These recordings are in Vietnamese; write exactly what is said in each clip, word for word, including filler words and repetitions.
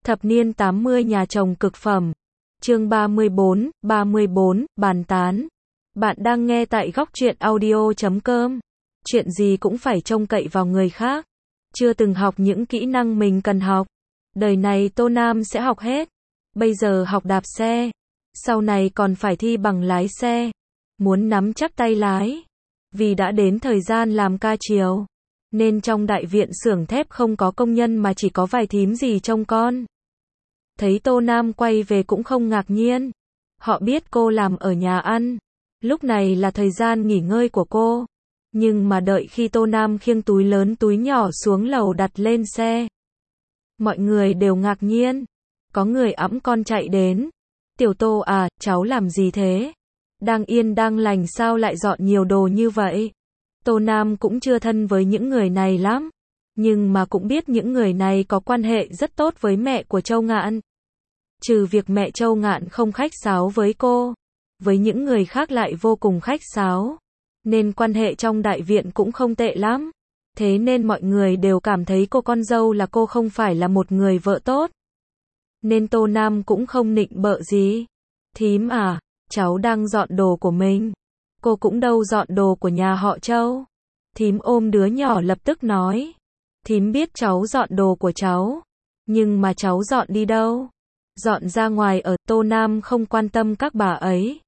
Thập niên tám mươi nhà chồng cực phẩm. Chương ba mươi bốn, ba mươi bốn, bàn tán. Bạn đang nghe tại góc truyện audio chấm com. Chuyện gì cũng phải trông cậy vào người khác. Chưa từng học những kỹ năng mình cần học. Đời này Tô Nam sẽ học hết. Bây giờ học đạp xe. Sau này còn phải thi bằng lái xe. Muốn nắm chắc tay lái. Vì đã đến thời gian làm ca chiều. Nên trong đại viện xưởng thép không có công nhân mà chỉ có vài thím gì trông con. Thấy Tô Nam quay về cũng không ngạc nhiên. Họ biết cô làm ở nhà ăn. Lúc này là thời gian nghỉ ngơi của cô. Nhưng mà đợi khi Tô Nam khiêng túi lớn túi nhỏ xuống lầu đặt lên xe. Mọi người đều ngạc nhiên. Có người ẵm con chạy đến. Tiểu Tô à, cháu làm gì thế? Đang yên đang lành sao lại dọn nhiều đồ như vậy? Tô Nam cũng chưa thân với những người này lắm. Nhưng mà cũng biết những người này có quan hệ rất tốt với mẹ của Châu Ngạn. Trừ việc mẹ Châu Ngạn không khách sáo với cô, với những người khác lại vô cùng khách sáo. Nên quan hệ trong đại viện cũng không tệ lắm. Thế nên mọi người đều cảm thấy cô con dâu là cô không phải là một người vợ tốt. Nên Tô Nam cũng không nịnh bợ gì. Thím à, cháu đang dọn đồ của mình. Cô cũng đâu dọn đồ của nhà họ Châu. Thím ôm đứa nhỏ lập tức nói. Thím biết cháu dọn đồ của cháu. Nhưng mà cháu dọn đi đâu? Dọn ra ngoài ở. Tô Nam không quan tâm các bà ấy.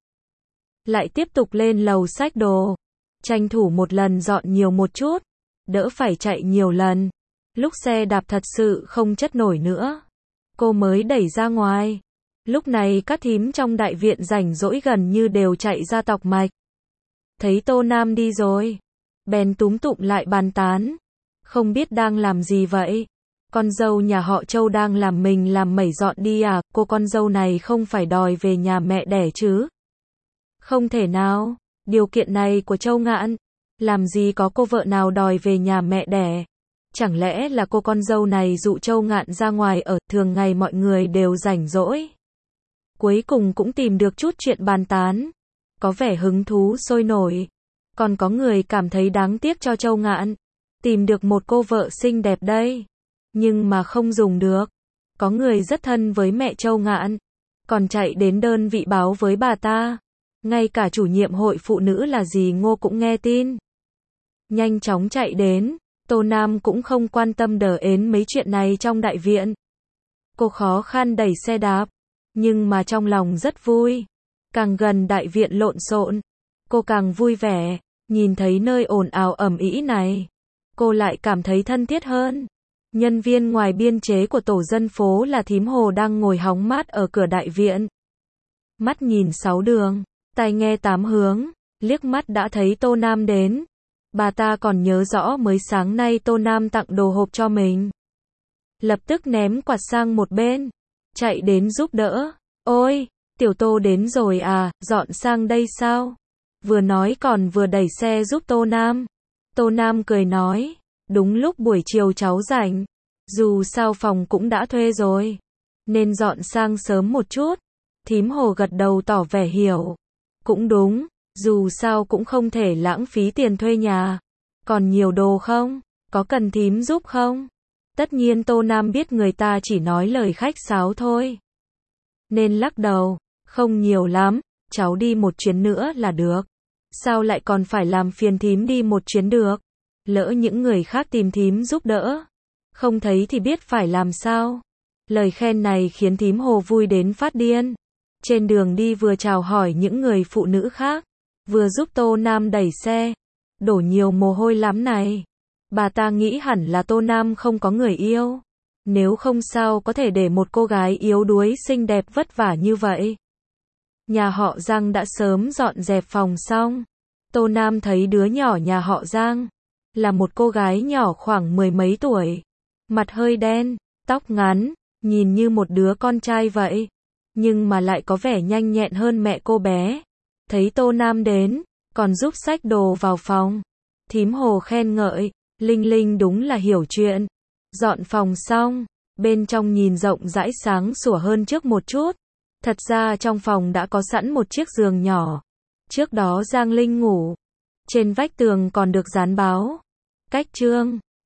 Lại tiếp tục lên lầu xách đồ. Tranh thủ một lần dọn nhiều một chút. Đỡ phải chạy nhiều lần. Lúc xe đạp thật sự không chất nổi nữa. Cô mới đẩy ra ngoài. Lúc này các thím trong đại viện rảnh rỗi gần như đều chạy ra tọc mạch. Thấy Tô Nam đi rồi. Bèn túm tụm lại bàn tán. Không biết đang làm gì vậy? Con dâu nhà họ Châu đang làm mình làm mẩy dọn đi à? Cô con dâu này không phải đòi về nhà mẹ đẻ chứ? Không thể nào. Điều kiện này của Châu Ngạn. Làm gì có cô vợ nào đòi về nhà mẹ đẻ? Chẳng lẽ là cô con dâu này dụ Châu Ngạn ra ngoài ở? Thường ngày mọi người đều rảnh rỗi. Cuối cùng cũng tìm được chút chuyện bàn tán. Có vẻ hứng thú sôi nổi. Còn có người cảm thấy đáng tiếc cho Châu Ngạn. Tìm được một cô vợ xinh đẹp đây. Nhưng mà không dùng được. Có người rất thân với mẹ Châu Ngạn. Còn chạy đến đơn vị báo với bà ta. Ngay cả chủ nhiệm hội phụ nữ là dì Ngô cũng nghe tin. Nhanh chóng chạy đến. Tô Nam cũng không quan tâm đờ ến mấy chuyện này trong đại viện. Cô khó khăn đẩy xe đạp. Nhưng mà trong lòng rất vui. Càng gần đại viện lộn xộn, cô càng vui vẻ. Nhìn thấy nơi ồn ào ầm ĩ này, cô lại cảm thấy thân thiết hơn. Nhân viên ngoài biên chế của tổ dân phố là thím Hồ đang ngồi hóng mát ở cửa đại viện. Mắt nhìn sáu đường, tai nghe tám hướng, liếc mắt đã thấy Tô Nam đến. Bà ta còn nhớ rõ mới sáng nay Tô Nam tặng đồ hộp cho mình. Lập tức ném quạt sang một bên, chạy đến giúp đỡ. Ôi! Tiểu Tô đến rồi à, dọn sang đây sao? Vừa nói còn vừa đẩy xe giúp Tô Nam. Tô Nam cười nói, đúng lúc buổi chiều cháu rảnh. Dù sao phòng cũng đã thuê rồi. Nên dọn sang sớm một chút. Thím Hồ gật đầu tỏ vẻ hiểu. Cũng đúng, dù sao cũng không thể lãng phí tiền thuê nhà. Còn nhiều đồ không? Có cần thím giúp không? Tất nhiên Tô Nam biết người ta chỉ nói lời khách sáo thôi. Nên lắc đầu. Không nhiều lắm, cháu đi một chuyến nữa là được. Sao lại còn phải làm phiền thím đi một chuyến được? Lỡ những người khác tìm thím giúp đỡ. Không thấy thì biết phải làm sao. Lời khen này khiến thím Hồ vui đến phát điên. Trên đường đi vừa chào hỏi những người phụ nữ khác. Vừa giúp Tô Nam đẩy xe. Đổ nhiều mồ hôi lắm này. Bà ta nghĩ hẳn là Tô Nam không có người yêu. Nếu không sao có thể để một cô gái yếu đuối xinh đẹp vất vả như vậy. Nhà họ Giang đã sớm dọn dẹp phòng xong. Tô Nam thấy đứa nhỏ nhà họ Giang. Là một cô gái nhỏ khoảng mười mấy tuổi. Mặt hơi đen, tóc ngắn, nhìn như một đứa con trai vậy. Nhưng mà lại có vẻ nhanh nhẹn hơn mẹ cô bé. Thấy Tô Nam đến, còn giúp xách đồ vào phòng. Thím Hồ khen ngợi, Linh Linh đúng là hiểu chuyện. Dọn phòng xong, bên trong nhìn rộng rãi sáng sủa hơn trước một chút. Thật ra trong phòng đã có sẵn một chiếc giường nhỏ. Trước đó Giang Linh ngủ. Trên vách tường còn được dán báo. Cách trương.